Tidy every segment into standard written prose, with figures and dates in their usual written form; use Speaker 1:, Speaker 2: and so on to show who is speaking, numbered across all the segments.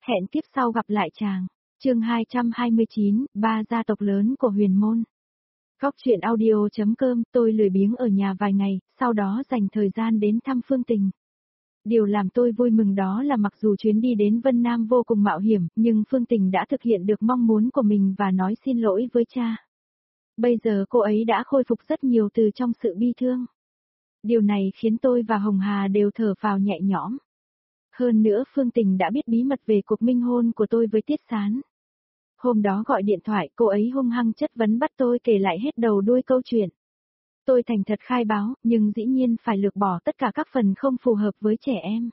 Speaker 1: Hẹn kiếp sau gặp lại chàng. Chương 229, ba gia tộc lớn của Huyền Môn. Góc truyện audio.com, tôi lười biếng ở nhà vài ngày, sau đó dành thời gian đến thăm Phương Tình. Điều làm tôi vui mừng đó là mặc dù chuyến đi đến Vân Nam vô cùng mạo hiểm, nhưng Phương Tình đã thực hiện được mong muốn của mình và nói xin lỗi với cha. Bây giờ cô ấy đã khôi phục rất nhiều từ trong sự bi thương. Điều này khiến tôi và Hồng Hà đều thở phào nhẹ nhõm. Hơn nữa Phương Tình đã biết bí mật về cuộc minh hôn của tôi với Tiết Sán. Hôm đó gọi điện thoại, cô ấy hung hăng chất vấn bắt tôi kể lại hết đầu đuôi câu chuyện. Tôi thành thật khai báo, nhưng dĩ nhiên phải lược bỏ tất cả các phần không phù hợp với trẻ em.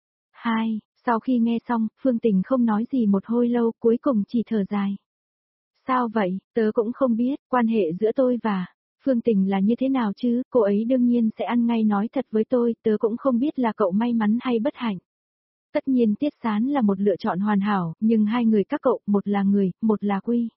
Speaker 1: 2. Sau khi nghe xong, Phương Tình không nói gì một hồi lâu, cuối cùng chỉ thở dài. Sao vậy, tớ cũng không biết, quan hệ giữa tôi và Phương Tình là như thế nào chứ, cô ấy đương nhiên sẽ ăn ngay nói thật với tôi, tớ cũng không biết là cậu may mắn hay bất hạnh. Tất nhiên Tiết Sán là một lựa chọn hoàn hảo, nhưng hai người các cậu, một là người, một là Quy.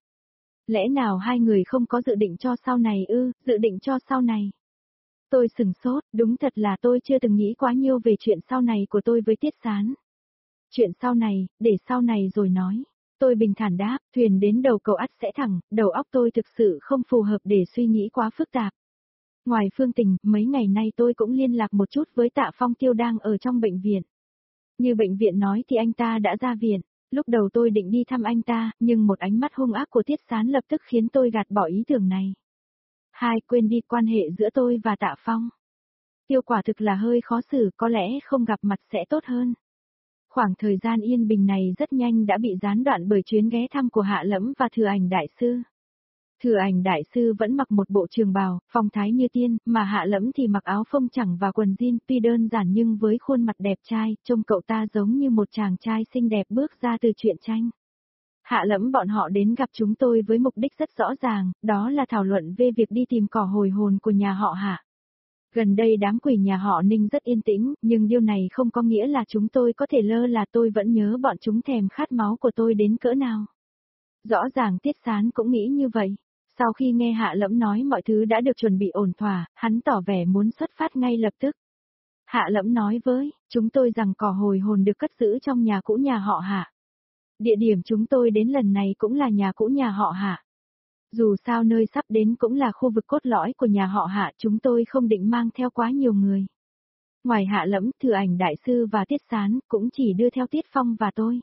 Speaker 1: Lẽ nào hai người không có dự định cho sau này ư, dự định cho sau này? Tôi sừng sốt, đúng thật là tôi chưa từng nghĩ quá nhiều về chuyện sau này của tôi với Tiết Sán. Chuyện sau này, để sau này rồi nói. Tôi bình thản đáp, thuyền đến đầu cầu ắt sẽ thẳng, đầu óc tôi thực sự không phù hợp để suy nghĩ quá phức tạp. Ngoài Phương Tình, mấy ngày nay tôi cũng liên lạc một chút với Tạ Phong Tiêu đang ở trong bệnh viện. Như bệnh viện nói thì anh ta đã ra viện. Lúc đầu tôi định đi thăm anh ta, nhưng một ánh mắt hung ác của Tiết Sán lập tức khiến tôi gạt bỏ ý tưởng này. 2. Quên đi quan hệ giữa tôi và Tạ Phong. Tiêu quả thực là hơi khó xử, có lẽ không gặp mặt sẽ tốt hơn. Khoảng thời gian yên bình này rất nhanh đã bị gián đoạn bởi chuyến ghé thăm của Hạ Lẫm và Thừa Ảnh Đại Sư. Thừa Ảnh Đại Sư vẫn mặc một bộ trường bào, phong thái như tiên, mà Hạ Lẫm thì mặc áo phông chẳng và quần jean, tuy đơn giản nhưng với khuôn mặt đẹp trai, trông cậu ta giống như một chàng trai xinh đẹp bước ra từ truyện tranh. Hạ Lẫm bọn họ đến gặp chúng tôi với mục đích rất rõ ràng, đó là thảo luận về việc đi tìm cỏ hồi hồn của nhà họ Hạ. Gần đây đám quỷ nhà họ Ninh rất yên tĩnh, nhưng điều này không có nghĩa là chúng tôi có thể lơ là, tôi vẫn nhớ bọn chúng thèm khát máu của tôi đến cỡ nào. Rõ ràng Tiết Sán cũng nghĩ như vậy. Sau khi nghe Hạ Lẫm nói mọi thứ đã được chuẩn bị ổn thỏa, hắn tỏ vẻ muốn xuất phát ngay lập tức. Hạ Lẫm nói với chúng tôi rằng cỏ hồi hồn được cất giữ trong nhà cũ nhà họ Hạ. Địa điểm chúng tôi đến lần này cũng là nhà cũ nhà họ Hạ. Dù sao nơi sắp đến cũng là khu vực cốt lõi của nhà họ Hạ, chúng tôi không định mang theo quá nhiều người. Ngoài Hạ Lẫm, Thừa Ảnh Đại Sư và Tiết Sán, cũng chỉ đưa theo Tiết Phong và tôi.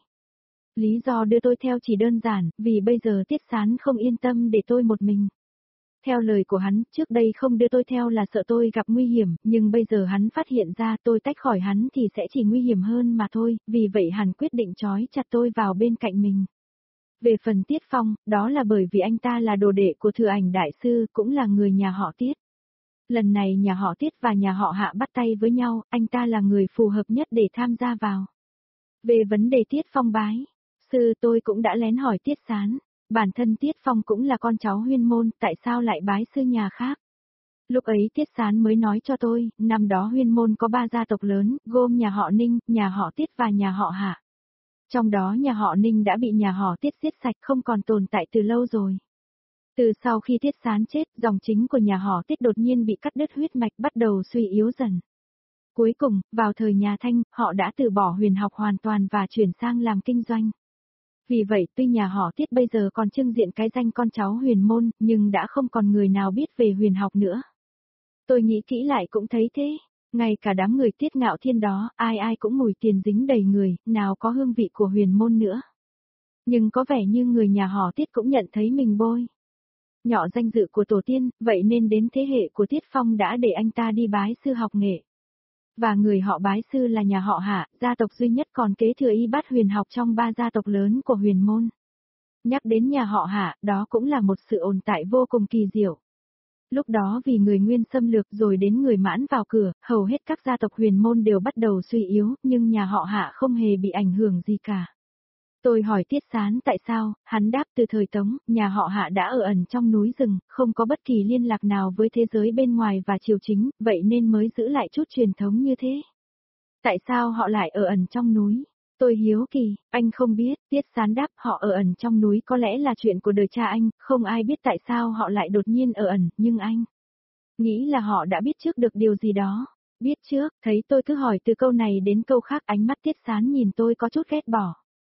Speaker 1: Lý do đưa tôi theo chỉ đơn giản, vì bây giờ Tiết Sán không yên tâm để tôi một mình. Theo lời của hắn, trước đây không đưa tôi theo là sợ tôi gặp nguy hiểm, nhưng bây giờ hắn phát hiện ra tôi tách khỏi hắn thì sẽ chỉ nguy hiểm hơn mà thôi, vì vậy hắn quyết định trói chặt tôi vào bên cạnh mình. Về phần Tiết Phong, đó là bởi vì anh ta là đồ đệ của Thừa Ảnh Đại Sư, cũng là người nhà họ Tiết. Lần này nhà họ Tiết và nhà họ Hạ bắt tay với nhau, anh ta là người phù hợp nhất để tham gia vào. Về vấn đề Tiết Phong bái sư, tôi cũng đã lén hỏi Tiết Sán, bản thân Tiết Phong cũng là con cháu Huyên Môn, tại sao lại bái sư nhà khác? Lúc ấy Tiết Sán mới nói cho tôi, năm đó Huyên Môn có 3 gia tộc lớn, gồm nhà họ Ninh, nhà họ Tiết và nhà họ Hạ. Trong đó nhà họ Ninh đã bị nhà họ Tiết giết sạch, không còn tồn tại từ lâu rồi. Từ sau khi Tiết Sán chết, dòng chính của nhà họ Tiết đột nhiên bị cắt đứt huyết mạch, bắt đầu suy yếu dần. Cuối cùng, vào thời nhà Thanh, họ đã từ bỏ huyền học hoàn toàn và chuyển sang làm kinh doanh. Vì vậy, tuy nhà họ Tiết bây giờ còn trưng diện cái danh con cháu huyền môn, nhưng đã không còn người nào biết về huyền học nữa. Tôi nghĩ kỹ lại cũng thấy thế. Ngay cả đám người Tiết Ngạo Thiên đó, ai ai cũng mùi tiền dính đầy người, nào có hương vị của huyền môn nữa. Nhưng có vẻ như người nhà họ Tiết cũng nhận thấy mình bôi nhọ danh dự của tổ tiên, vậy nên đến thế hệ của Tiết Phong đã để anh ta đi bái sư học nghệ. Và người họ bái sư là nhà họ Hạ, gia tộc duy nhất còn kế thừa y bát huyền học trong 3 gia tộc lớn của huyền môn. Nhắc đến nhà họ Hạ, đó cũng là một sự ồn tại vô cùng kỳ diệu. Lúc đó vì người Nguyên xâm lược rồi đến người Mãn vào cửa, hầu hết các gia tộc huyền môn đều bắt đầu suy yếu, nhưng nhà họ Hạ không hề bị ảnh hưởng gì cả. Tôi hỏi Tiết Sán tại sao, hắn đáp từ thời Tống, nhà họ Hạ đã ở ẩn trong núi rừng, không có bất kỳ liên lạc nào với thế giới bên ngoài và triều chính, vậy nên mới giữ lại chút truyền thống như thế. Tại sao họ lại ở ẩn trong núi? Tôi hiếu kỳ, anh không biết, Tiết Sán đáp họ ở ẩn trong núi có lẽ là chuyện của đời cha anh, không ai biết tại sao họ lại đột nhiên ở ẩn, nhưng anh nghĩ là họ đã biết trước được điều gì đó. Biết trước, thấy tôi cứ hỏi từ câu này đến câu khác, ánh mắt Tiết Sán nhìn tôi có chút ghét bỏ.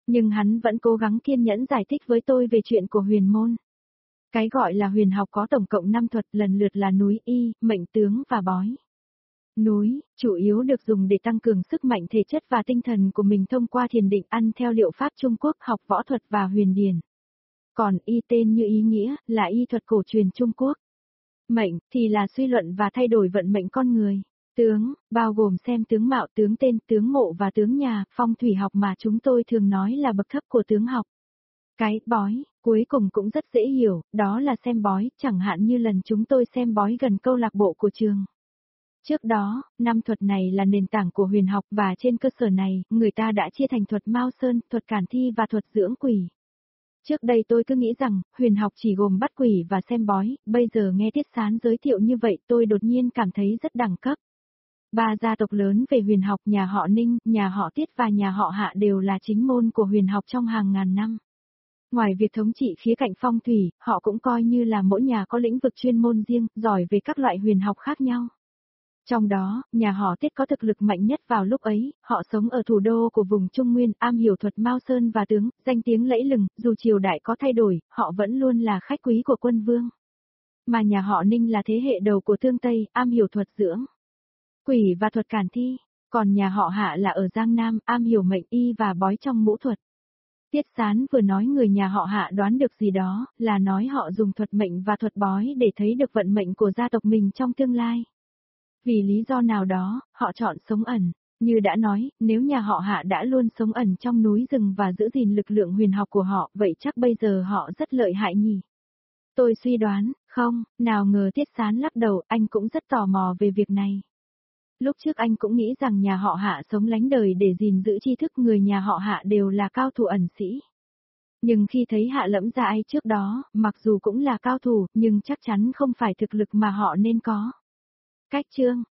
Speaker 1: Nhưng hắn vẫn cố gắng kiên nhẫn giải thích với tôi về chuyện của huyền môn. Cái gọi là huyền học có tổng cộng 5 thuật lần lượt là núi y, mệnh tướng và bói. Núi, chủ yếu được dùng để tăng cường sức mạnh thể chất và tinh thần của mình thông qua thiền định ăn theo liệu pháp Trung Quốc học võ thuật và huyền điển. Còn y tên như ý nghĩa là y thuật cổ truyền Trung Quốc. Mệnh thì là suy luận và thay đổi vận mệnh con người. Tướng, bao gồm xem tướng mạo, tướng tên, tướng mộ và tướng nhà, phong thủy học mà chúng tôi thường nói là bậc thấp của tướng học. Cái bói, cuối cùng cũng rất dễ hiểu, đó là xem bói, chẳng hạn như lần chúng tôi xem bói gần câu lạc bộ của trường. Trước đó, 5 thuật này là nền tảng của huyền học và trên cơ sở này, người ta đã chia thành thuật Mao Sơn, thuật Cản Thi và thuật dưỡng quỷ. Trước đây tôi cứ nghĩ rằng, huyền học chỉ gồm bắt quỷ và xem bói, bây giờ nghe Tiết Sán giới thiệu như vậy tôi đột nhiên cảm thấy rất đẳng cấp. 3 gia tộc lớn về huyền học nhà họ Ninh, nhà họ Tiết và nhà họ Hạ đều là chính môn của huyền học trong hàng ngàn năm. Ngoài việc thống trị khía cạnh phong thủy, họ cũng coi như là mỗi nhà có lĩnh vực chuyên môn riêng, giỏi về các loại huyền học khác nhau. Trong đó, nhà họ Tiết có thực lực mạnh nhất vào lúc ấy, họ sống ở thủ đô của vùng Trung Nguyên, am hiểu thuật Mao Sơn và tướng, danh tiếng lẫy lừng, dù triều đại có thay đổi, họ vẫn luôn là khách quý của quân vương. Mà nhà họ Ninh là thế hệ đầu của Thương Tây, am hiểu thuật dưỡng quỷ và thuật Cản Thi, còn nhà họ Hạ là ở Giang Nam, am hiểu mệnh y và bói trong ngũ thuật. Tiết Sán vừa nói người nhà họ Hạ đoán được gì đó, là nói họ dùng thuật mệnh và thuật bói để thấy được vận mệnh của gia tộc mình trong tương lai. Vì lý do nào đó, họ chọn sống ẩn. Như đã nói, nếu nhà họ Hạ đã luôn sống ẩn trong núi rừng và giữ gìn lực lượng huyền học của họ, vậy chắc bây giờ họ rất lợi hại nhỉ? Tôi suy đoán, không, nào ngờ Tiết Sán lắc đầu, anh cũng rất tò mò về việc này. Lúc trước anh cũng nghĩ rằng nhà họ Hạ sống lánh đời để gìn giữ tri thức, người nhà họ Hạ đều là cao thủ ẩn sĩ. Nhưng khi thấy Hạ Lẫm Gia Ai trước đó, mặc dù cũng là cao thủ, nhưng chắc chắn không phải thực lực mà họ nên có. Cách chương